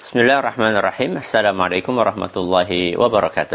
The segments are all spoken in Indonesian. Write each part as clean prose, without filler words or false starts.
Bismillahirrahmanirrahim. Assalamualaikum warahmatullahi wabarakatuh.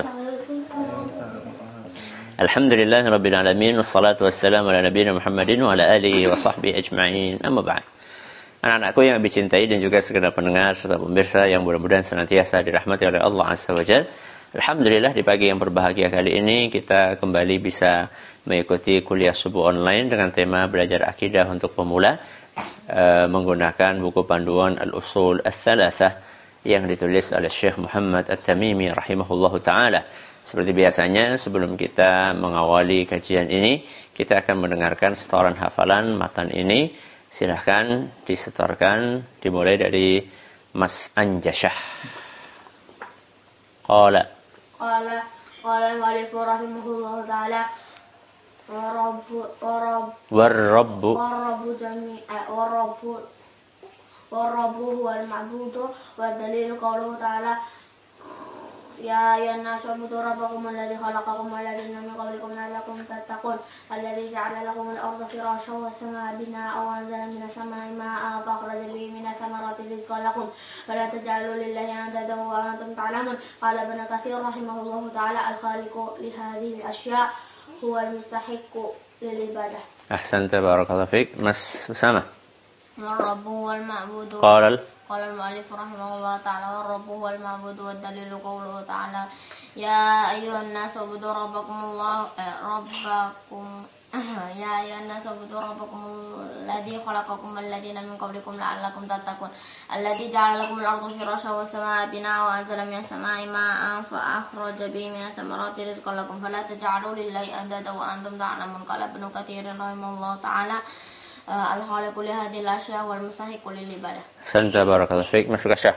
Alhamdulillahirabbil alamin wassalatu wassalamu ala nabiyina Muhammadin wa ala alihi wa sahbihi ajma'in. Amma ba'd. Anak-anakku yang dicintai dan juga segenap pendengar serta pemirsa yang mudah-mudahan senantiasa dirahmati oleh Allah Azza wa Jalla. Alhamdulillah di pagi yang berbahagia kali ini kita kembali bisa mengikuti kuliah subuh online dengan tema belajar akidah untuk pemula menggunakan buku panduan Al-Usul Ats-Tsalatsah yang ditulis oleh Syekh Muhammad At-Tamimi rahimahullahu taala. Seperti biasanya sebelum kita mengawali kajian ini, kita akan mendengarkan setoran hafalan matan ini. Silahkan disetorkan dimulai dari Mas Anjasyah. Qala al-mu'allif rahimahullahu taala والرب هو المعبود والدليل قوله تعالى يا أيها الناس اعبدوا ربكم الذي خلقكم والذين من قبلكم لعلكم تتقون الذي جعل لكم الأرض فراشا والسماء بناء وأنزل من السماء ماء فأخرج به من الثمرات رزقا لكم فلا تجعلوا لله أندادا وأنتم تعلمون قال ابن كثير رحمه الله تعالى الخالق لهذه الأشياء هو المستحق للعبادة. أحسنت بارك الله فيك. Mas Usama. والرب هو المعبود قال المؤلف رحمه الله تعالى والرب هو المعبود والدليل قوله تعالى يا أيها الناس اعبدوا ربكم يا أيها الناس اعبدوا ربكم الذي خلقكم والذين من قبلكم لعلكم تتقون الذي جعل لكم الأرض فراشا والسماء بناء وأنزل من السماء ماء فأخرج به من الثمرات رزقا لكم فلا تجعلوا لله أندادا وأنتم تعلمون قال ابن كثير رحمه الله تعالى الخالق لهذه الأشياء والمستحق للعبادة. أحسنت بارك الله فيك. Mas Kasyah.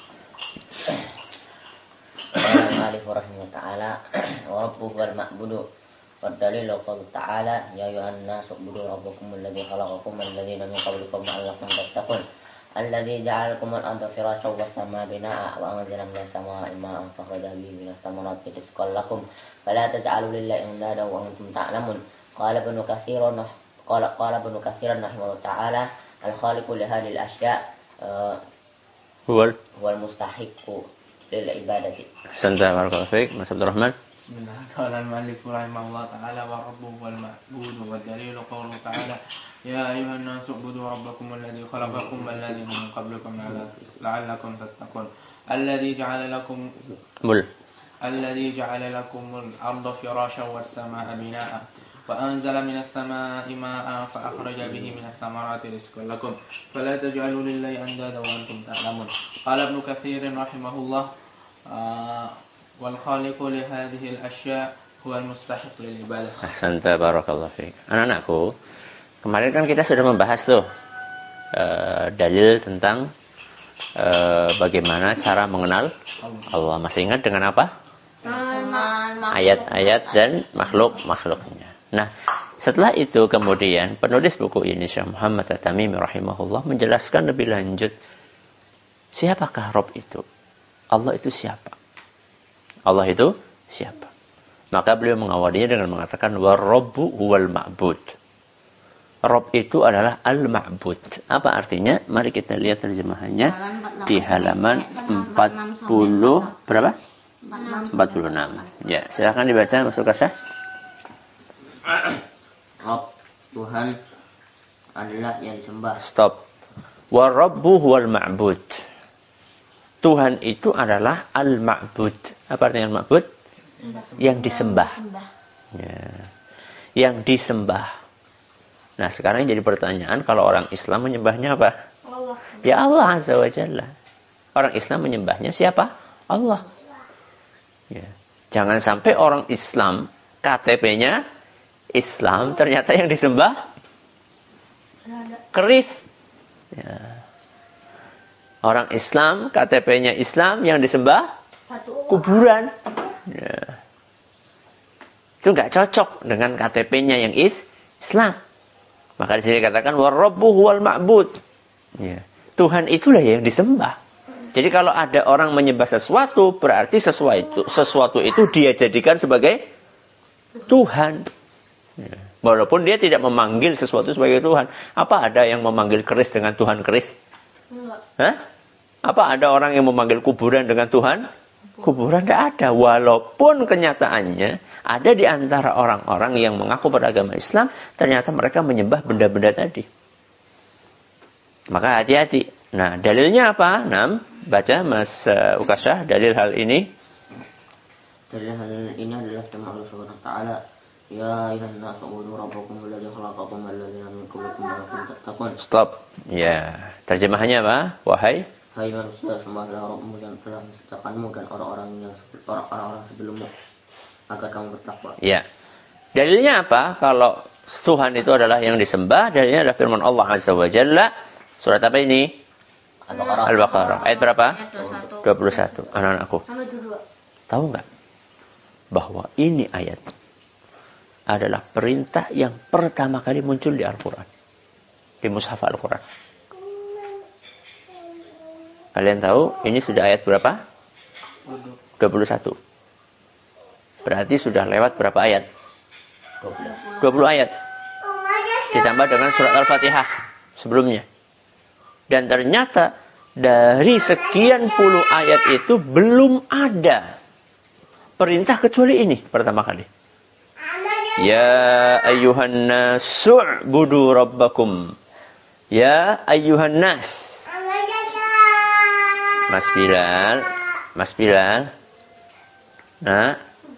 قال المؤلف رحمه الله تعالى وربه هو المعبود والدليل قوله تعالى يا أيها الناس اعبدوا ربكم الذي خلقكم والذين من قبلكم لعلكم تتقون الذي جعل لكم الأرض فراشا والسماء بناء وأنزل من السماء ماء فأخرج به من الثمرات رزقا لكم فلا تجعلوا لله أندادا وأنتم تعلمون قال ابن كثير رحمه الله تعالى الخالق لهذه الأشياء هو المستحق للعبادة. أحسنت بارك الله فيك. Mas Abdul Rahman. بسم الله. قال المؤلف رحمه الله تعالى والرب هو المعبود والدليل قوله تعالى يا أيها الناس اعبدوا ربكم الذي خلقكم والذين من قبلكم لعلكم تتقون الذي جعل لكم الأرض فراشا والسماء بناء وأنزل من السماء ماء فأخرج به من الثمرات رزقا لكم فلا تجعلوا لله أندادا وأنتم تعلمون قال ابن كثير رحمه الله والخالق لهذه الأشياء هو المستحق للعبادة. أحسنت بارك الله فيك. Anak-anakku, kemarin kan kita sudah membahas tuh dalil tentang bagaimana cara mengenal Allah. Masih ingat dengan apa? Ayat-ayat dan makhluk-makhluknya. Nah, setelah itu kemudian penulis buku ini Syekh Muhammad At-Tamimi rahimahullah menjelaskan lebih lanjut siapakah Rabb itu? Allah itu siapa? Allah itu siapa? Maka beliau mengawalinya dengan mengatakan war-rabbu huwal ma'bud. Rabb itu adalah al-ma'bud. Apa artinya? Mari kita lihat terjemahannya di halaman 40 berapa? 46. Ya, silakan dibaca Mas Kasah. Rabb, Tuhan adalah yang disembah. Stop. War-rabbu huwal ma'bud. Tuhan itu adalah al-ma'bud. Apa artinya al-ma'bud? Yang disembah. Ya. Yang disembah. Nah, sekarang jadi pertanyaan, kalau orang Islam menyembahnya apa? Allah. Ya Allah Azza wa Jalla. Orang Islam menyembahnya siapa? Allah. Ya. Jangan sampai orang Islam KTP-nya Islam, ternyata yang disembah keris. Ya. Orang Islam, KTP-nya Islam, yang disembah kuburan. Ya. Itu nggak cocok dengan KTP-nya yang Islam. Maka di sini dikatakan war-rabbu huwal ma'bud. Ya. Tuhan itulah yang disembah. Jadi kalau ada orang menyembah sesuatu, berarti sesuatu itu dia jadikan sebagai Tuhan. Ya. Walaupun dia tidak memanggil sesuatu sebagai Tuhan. Apa ada yang memanggil keris dengan Tuhan keris? Enggak. Hah? Apa ada orang yang memanggil kuburan dengan Tuhan? Kuburan tidak ada. Walaupun kenyataannya ada di antara orang-orang yang mengaku beragama Islam, ternyata mereka menyembah benda-benda tadi. Maka hati-hati. Nah, dalilnya apa? 6. Baca Mas Ukasha dalil hal ini. Dalil hal ini adalah firman Allah Subhanahu wa taala, "Ya ayyuhan nasu ubudu rabbakum alladzi khalaqakum walladzina min qablikum la'allakum tattaqun." Stop. Ya, terjemahannya apa? Wahai Hai manusia, sembahlah Rabbmu yang telah menciptakanmu dan orang-orang sebelummu agar kamu bertakwa. Ya. Dalilnya apa? Kalau Tuhan itu adalah yang disembah, dalilnya adalah firman Allah Azza wa Jalla. Surat apa ini? Al-Baqarah. Ayat berapa? 21. Anak-anakku. Tahu nggak? Bahwa ini ayat adalah perintah yang pertama kali muncul di Al-Quran. Di Mushaf Al-Quran. Kalian tahu ini sudah ayat berapa? 21. Berarti sudah lewat berapa ayat? 20 ayat. Ditambah dengan surat Al-Fatihah sebelumnya. Dan ternyata dari sekian puluh ayat itu belum ada perintah kecuali ini pertama kali. Ya ayyuhan nasu'budu rabbakum. Ya ayyuhan nas. Mas Bilal. Nah.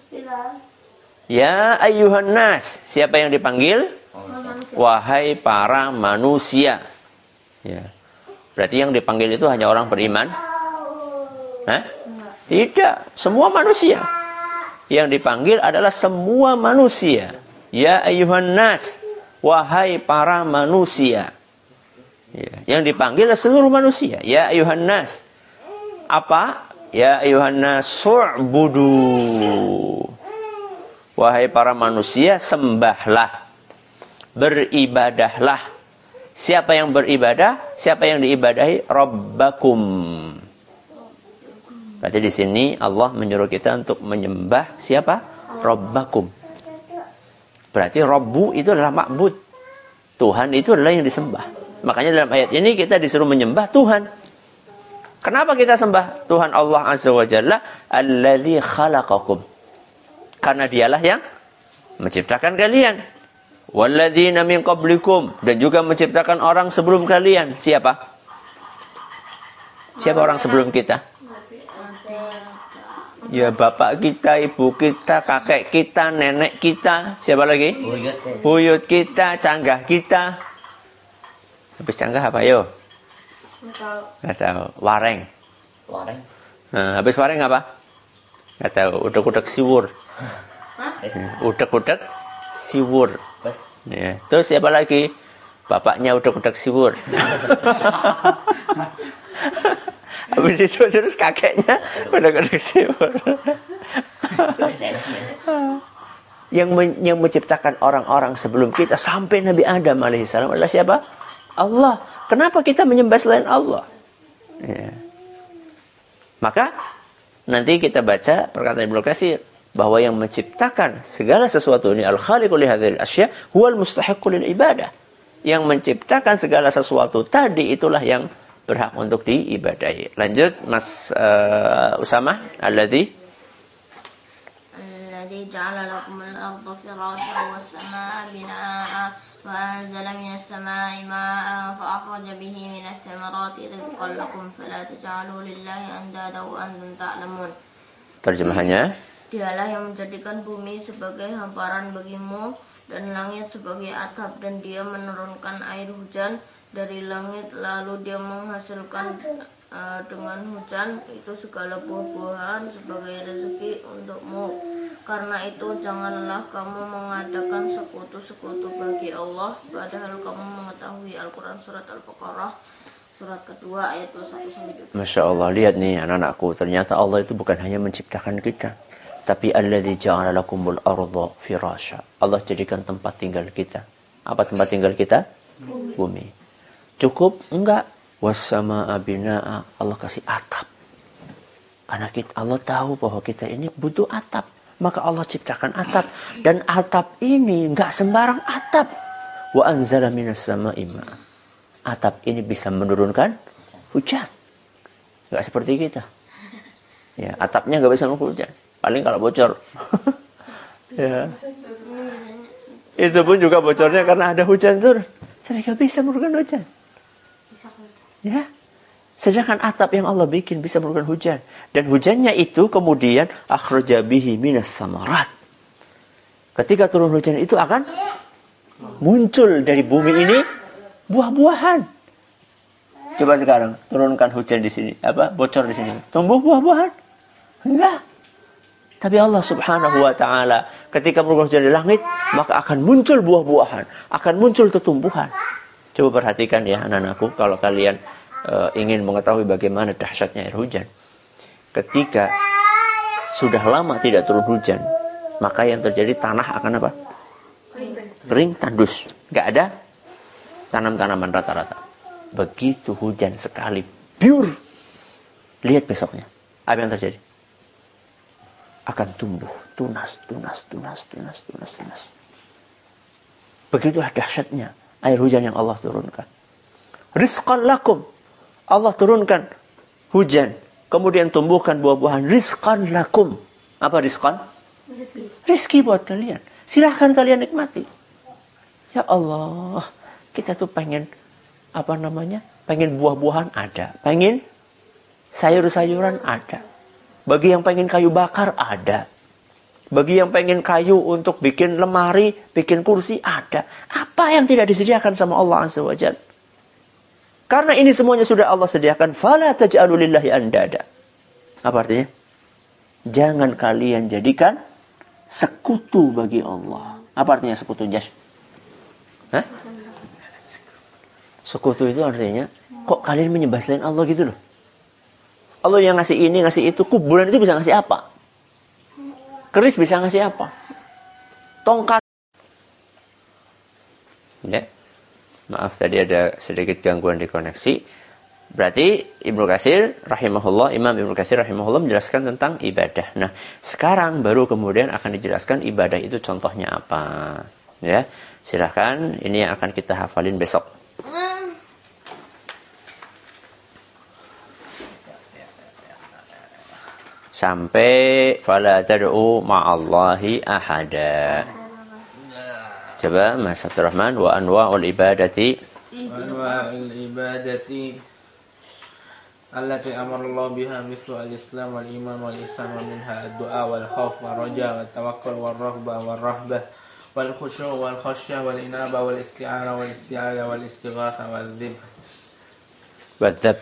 Ya ayyuhan nas. Siapa yang dipanggil? Wahai para manusia. Ya. Berarti yang dipanggil itu hanya orang beriman? Hah? Tidak. Semua manusia. Yang dipanggil adalah semua manusia. Ya ayyuhan nas. Wahai para manusia. Ya. Yang dipanggil adalah seluruh manusia. Ya ayyuhan nas. Apa? Ya ayyuhan nas su'budu. Wahai para manusia, sembahlah. Beribadahlah. Siapa yang beribadah? Siapa yang diibadahi? Rabbakum. Berarti di sini Allah menyuruh kita untuk menyembah siapa? Rabbakum. Berarti Rabbu itu adalah ma'bud. Tuhan itu adalah yang disembah. Makanya dalam ayat ini kita disuruh menyembah Tuhan. Kenapa kita sembah Tuhan Allah Azza wa Jalla? Alladzi khalaqakum. Karena dialah yang menciptakan kalian. Walladzina min qablikum. Dan juga menciptakan orang sebelum kalian. Siapa? Siapa orang sebelum kita? Ya bapak kita, ibu kita, kakek kita, nenek kita. Siapa lagi? Buyut kita, canggah kita. Habis canggah apa yo? Nggak tahu. Wareng. Nah, habis wareng apa? Nggak tahu. Udek-udek siwur. Udek-udek siwur. Ya. Terus siapa lagi? Bapaknya udek-udek siwur. Habis itu terus kakeknya udek-udek siwur. Yang menciptakan orang-orang sebelum kita sampai Nabi Adam alaihissalam adalah siapa? Allah. Kenapa kita menyembah selain Allah? Ya. Maka nanti kita baca perkataan Ibnu Katsir bahwa yang menciptakan segala sesuatu ini al-khaliqu li hadzal asya huwal mustahiqqu lil ibadah. Yang menciptakan segala sesuatu tadi itulah yang berhak untuk diibadahi. Lanjut Mas Usama, alladzi ja'ala lakumul arda firasyan was samaa'a binaa'a wa anzala minas samaa'i maa'an fa akhraja bihi minas thamarati rizqan lakum fala taj'alu lillahi andada wa antum ta'lamun. Terjemahannya, Dialah yang menjadikan bumi sebagai hamparan bagimu dan langit sebagai atap, dan Dia menurunkan air hujan dari langit, lalu Dia menghasilkan dengan hujan itu segala buah-buahan sebagai rezeki untukmu. Karena itu janganlah kamu mengadakan sekutu-sekutu bagi Allah, padahal kamu mengetahui. Al-Quran Surat Al-Baqarah Surat kedua ayat 21-22. Masya Allah, lihat nih anak-anakku, ternyata Allah itu bukan hanya menciptakan kita, tapi alladzi ja'ala lakumul arda firasya. Allah jadikan tempat tinggal kita. Apa tempat tinggal kita? Bumi. Cukup? Enggak. Wassamaa'a binaa'a. Allah kasih atap. Karena Allah tahu bahwa kita ini butuh atap. Maka Allah ciptakan atap. Dan atap ini enggak sembarang atap. Wa anzala minas samaa'i ma'a. Atap ini bisa menurunkan hujan. Nggak seperti kita. Ya, atapnya nggak bisa menunggu hujan. Paling kalau bocor. Ya. Itu pun juga bocornya karena ada hujan turun. Tapi nggak bisa menurunkan hujan. Ya. Sedangkan atap yang Allah bikin bisa menurunkan hujan. Dan hujannya itu kemudian akhraja bihi minas samarat. Ketika turun hujan itu akan muncul dari bumi ini buah-buahan. Coba sekarang turunkan hujan di sini, bocor di sini. Tumbuh buah-buahan? Enggak. Tapi Allah Subhanahu wa taala ketika menurunkan hujan di langit, maka akan muncul buah-buahan, akan muncul tumbuhan. Coba perhatikan ya anak-anakku, kalau kalian ingin mengetahui bagaimana dahsyatnya air hujan. Ketika sudah lama tidak turun hujan, maka yang terjadi tanah akan apa? Kering, tandus. Enggak ada tanam-tanaman rata-rata. Begitu hujan sekali, pure. Lihat besoknya. Apa yang terjadi? Akan tumbuh. Tunas. Begitulah dahsyatnya air hujan yang Allah turunkan. Rizqan lakum. Allah turunkan hujan. Kemudian tumbuhkan buah-buahan. Rizqan lakum. Apa rizqan? Rizki buat kalian. Silahkan kalian nikmati. Ya Allah. Kita tuh pengen pengen buah-buahan ada. Pengen sayur-sayuran ada. Bagi yang pengen kayu bakar ada. Bagi yang pengen kayu untuk bikin lemari, bikin kursi ada. Apa yang tidak disediakan sama Allah Azza wa Jalla? Karena ini semuanya sudah Allah sediakan. Fala taj'alu lillahi andada. Apa artinya? Jangan kalian jadikan sekutu bagi Allah. Apa artinya sekutu, Jas? Hah? Sekutu itu artinya, kok kalian menyembah selain Allah gitu loh. Allah yang ngasih ini, ngasih itu. Kuburan itu bisa ngasih apa? Keris bisa ngasih apa? Tongkat. Ya. Maaf tadi ada sedikit gangguan di koneksi. Berarti Ibnu Katsir rahimahullah, Imam Ibnu Katsir rahimahullah menjelaskan tentang ibadah. Nah, sekarang baru kemudian akan dijelaskan ibadah itu contohnya apa. Ya. Silakan, ini yang akan kita hafalin besok. Sampai fala tad'u ma'allahi ahada. Coba Mas Abdurrahman, wa anwa'ul ibadati. Anwa'ul ibadati allati amara Allah biha mithlu al-islam wal iman wal ihsan wa minha ad-du'a wal khauf wal raja wat tawakkul wal raghbah wal rahbah wal khusyu' wal khasyah wal inaba wal isti'ana wal isti'adha wal istighatha wal dhibh Wal dhabh.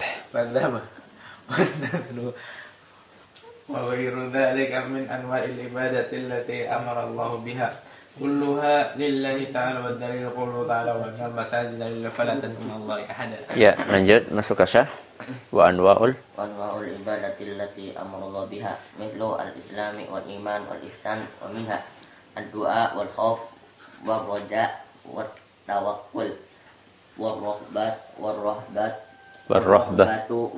Wa ghairu dhalika min anwa'il ibadati allati amara Allah biha kulluha lillahi ta'ala wa dalil qawluhu ta'ala wa annal masajida lillahi fala tad'u ma'allahi ahada. Ya, lanjut masuk ke syah. Wa anwa'ul ibadati allati amara Allah biha mithlu al-islami wal iman wal ihsan wa minha ad-du'a wal khauf wal raja wat tawakkul wal rahbatu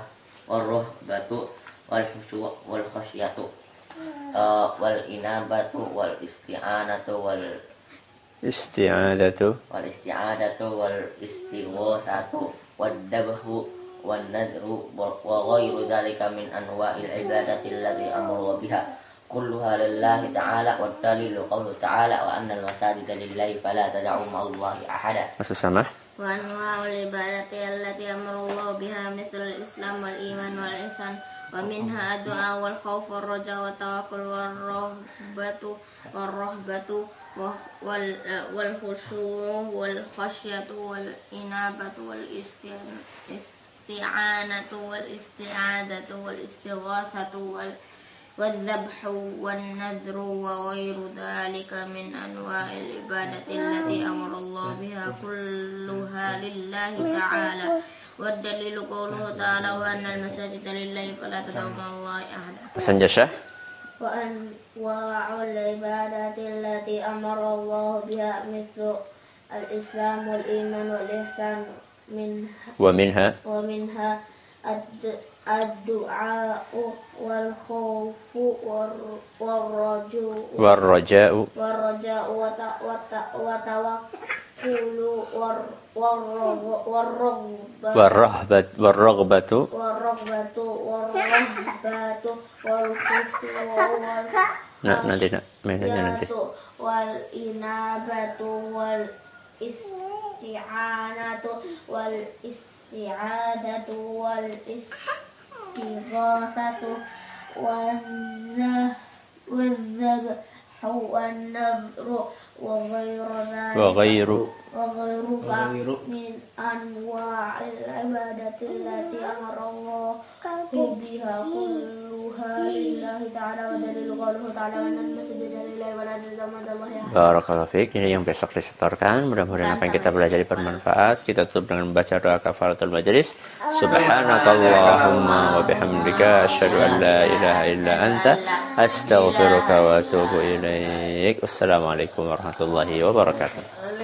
wal khusyu' wal khasyatu wal inabatu wal isti'anatu wal isti'adatu wal istighatsatu wad dabhu wan nadru wa ghairu dzalika min anwa'il ibadati allati amara biha kulluha lillahi ta'ala wa dalilu qawluhu ta'ala wa annal masajida lillahi fala tad'u ma'allahi ahada. Masuk sama. وأنواع العبادة التي أمر الله بها مثل الإسلام والإيمان والإحسان ومنها الدعاء والخوف والرجاء والتوكل والرهبة والخشوع والخشية والإنابة والاستعانة والاستعاذة والاستغاثة والذبح والنذر وغير ذلك من أنواع العبادة التي أمر الله بها كلها لله تعالى والدليل قوله تعالى وأن المساجد لله فلا تدعوا مع الله أحدا. Sanjasha. وأنواع العبادة التي أمر الله بها مثل الإسلام والإيمان والإحسان ومنها الدعاء والخوف والرجاء والفضول والرغبة والرغبة والخشوع nanti nanti والإنابة والاستعانة والاستعادة والاستغاثة والذبح والنذر وغيرها من أنواع العبادة التي أمر الله بها كلها لله تعالى ودليل قوله تعالى وأن المسجد لله ولا تزعم الله. Barakallahu fiik. Ini yang besok disetorkan. Mudah-mudahan apa yang kita belajar bermanfaat. Kita tutup dengan membaca doa kafaratul majlis. Subhanakallahumma wa bihamdika asyhadu an la ilaha illa anta astaghfiruka wa atubu ilaik. Wassalamualaikum warahmatullahi wabarakatuh.